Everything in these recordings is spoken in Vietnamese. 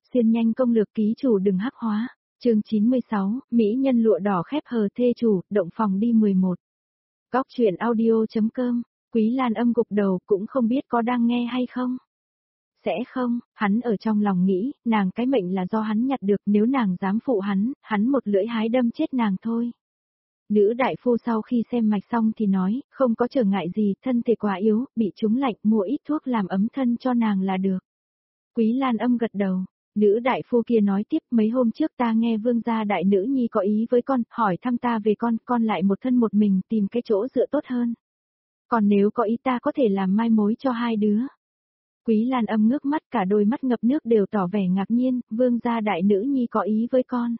Xuyên nhanh công lược ký chủ đừng hắc hóa. Chương 96, Mỹ nhân lụa đỏ khép hờ thê chủ, động phòng đi 11. Góc truyện audio.com, Quý Lan Âm gục đầu cũng không biết có đang nghe hay không. Sẽ không, hắn ở trong lòng nghĩ, nàng cái mệnh là do hắn nhặt được, nếu nàng dám phụ hắn một lưỡi hái đâm chết nàng thôi. Nữ đại phu sau khi xem mạch xong thì nói, không có trở ngại gì, thân thể quá yếu, bị trúng lạnh, mua ít thuốc làm ấm thân cho nàng là được. Quý Lan Âm gật đầu. Nữ đại phu kia nói tiếp, mấy hôm trước ta nghe vương gia đại nữ nhi có ý với con, hỏi thăm ta về con lại một thân một mình tìm cái chỗ dựa tốt hơn. Còn nếu có ý ta có thể làm mai mối cho hai đứa. Quý Lan Âm ngước mắt, cả đôi mắt ngập nước đều tỏ vẻ ngạc nhiên, vương gia đại nữ nhi có ý với con.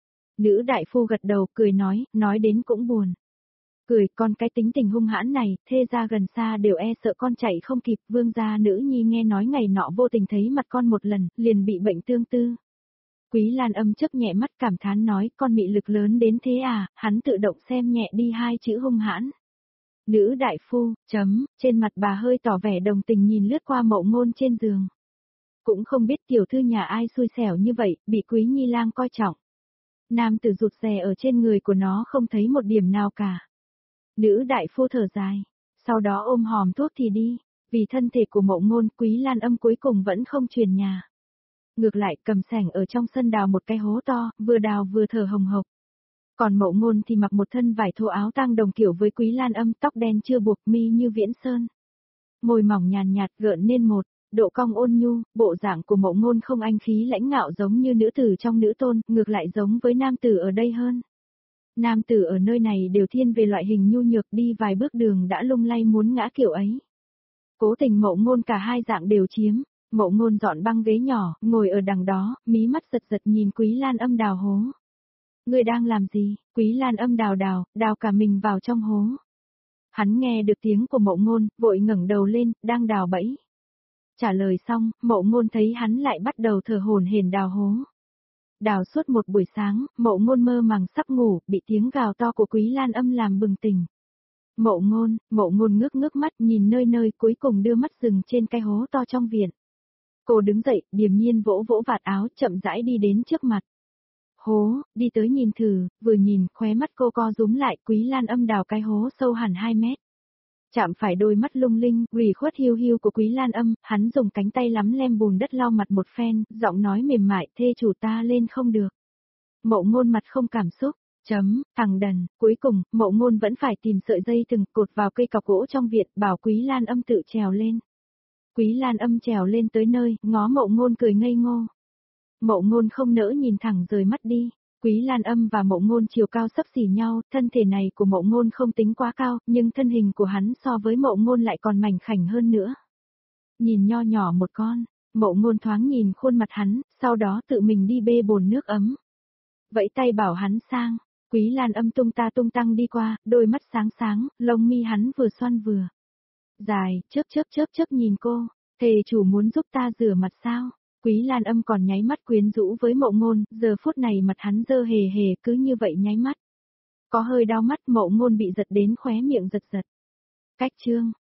Nữ đại phu gật đầu cười nói đến cũng buồn. Cười, con cái tính tình hung hãn này, thê gia gần xa đều e sợ con chạy không kịp, vương gia nữ nhi nghe nói ngày nọ vô tình thấy mặt con một lần, liền bị bệnh tương tư. Quý Lan Âm chớp nhẹ mắt cảm thán nói, con mị lực lớn đến thế à, hắn tự động xem nhẹ đi hai chữ hung hãn. Nữ đại phu, trên mặt bà hơi tỏ vẻ đồng tình nhìn lướt qua Mậu Ngôn trên giường. Cũng không biết tiểu thư nhà ai xui xẻo như vậy, bị Quý Nhi lang coi trọng. Nam tử rụt rè ở trên người của nó không thấy một điểm nào cả. Nữ đại phu thở dài, sau đó ôm hòm thuốc thì đi, vì thân thể của Mậu Ngôn Quý Lan Âm cuối cùng vẫn không truyền nhà. Ngược lại cầm sẻng ở trong sân đào một cái hố to, vừa đào vừa thở hồng hộc. Còn Mậu Ngôn thì mặc một thân vải thô áo tang đồng kiểu với Quý Lan Âm, tóc đen chưa buộc, mi như viễn sơn. Môi mỏng nhàn nhạt gợn nên một độ cong ôn nhu, bộ dạng của Mậu Ngôn không anh khí lãnh ngạo giống như nữ tử trong nữ tôn, ngược lại giống với nam tử ở đây hơn. Nam tử ở nơi này đều thiên về loại hình nhu nhược, đi vài bước đường đã lung lay muốn ngã kiểu ấy. Cố tình Mậu Ngôn cả hai dạng đều chiếm, Mậu Ngôn dọn băng ghế nhỏ, ngồi ở đằng đó, mí mắt giật giật nhìn Quý Lan Âm đào hố. Người đang làm gì? Quý Lan Âm đào cả mình vào trong hố. Hắn nghe được tiếng của Mậu Ngôn, vội ngẩng đầu lên, đang đào bẫy. Trả lời xong, Mậu Ngôn thấy hắn lại bắt đầu thở hổn hển đào hố. Đào suốt một buổi sáng, Mậu Ngôn mơ màng sắp ngủ, bị tiếng gào to của Quý Lan Âm làm bừng tỉnh. Mậu Ngôn ngước mắt nhìn nơi cuối cùng đưa mắt dừng trên cái hố to trong viện. Cô đứng dậy, điềm nhiên vỗ vạt áo, chậm rãi đi đến trước mặt. Hố, đi tới nhìn thử, vừa nhìn, khóe mắt cô co rúm lại, Quý Lan Âm đào cái hố sâu hẳn 2 mét. Chạm phải đôi mắt lung linh, ủy khuất hiu của Quý Lan Âm, hắn dùng cánh tay lắm lem bùn đất lau mặt một phen, giọng nói mềm mại, thê chủ ta lên không được. Mậu Ngôn mặt không cảm xúc, thằng đần, cuối cùng, Mậu Ngôn vẫn phải tìm sợi dây thừng cột vào cây cọc gỗ trong viện, bảo Quý Lan Âm tự trèo lên. Quý Lan Âm trèo lên tới nơi, ngó Mậu Ngôn cười ngây ngô. Mậu Ngôn không nỡ nhìn thẳng rời mắt đi. Quý Lan Âm và Mậu Ngôn chiều cao xấp xỉ nhau, thân thể này của Mậu Ngôn không tính quá cao, nhưng thân hình của hắn so với Mậu Ngôn lại còn mảnh khảnh hơn nữa. Nhìn nho nhỏ một con, Mậu Ngôn thoáng nhìn khuôn mặt hắn, sau đó tự mình đi bê bồn nước ấm. Vẫy tay bảo hắn sang, Quý Lan Âm tung tăng đi qua, đôi mắt sáng sáng, lông mi hắn vừa xoăn vừa dài, chớp nhìn cô, thề chủ muốn giúp ta rửa mặt sao? Quý Lan Âm còn nháy mắt quyến rũ với Mậu Ngôn, giờ phút này mặt hắn dơ hề cứ như vậy nháy mắt. Có hơi đau mắt, Mậu Ngôn bị giật đến khóe miệng giật. Cách chương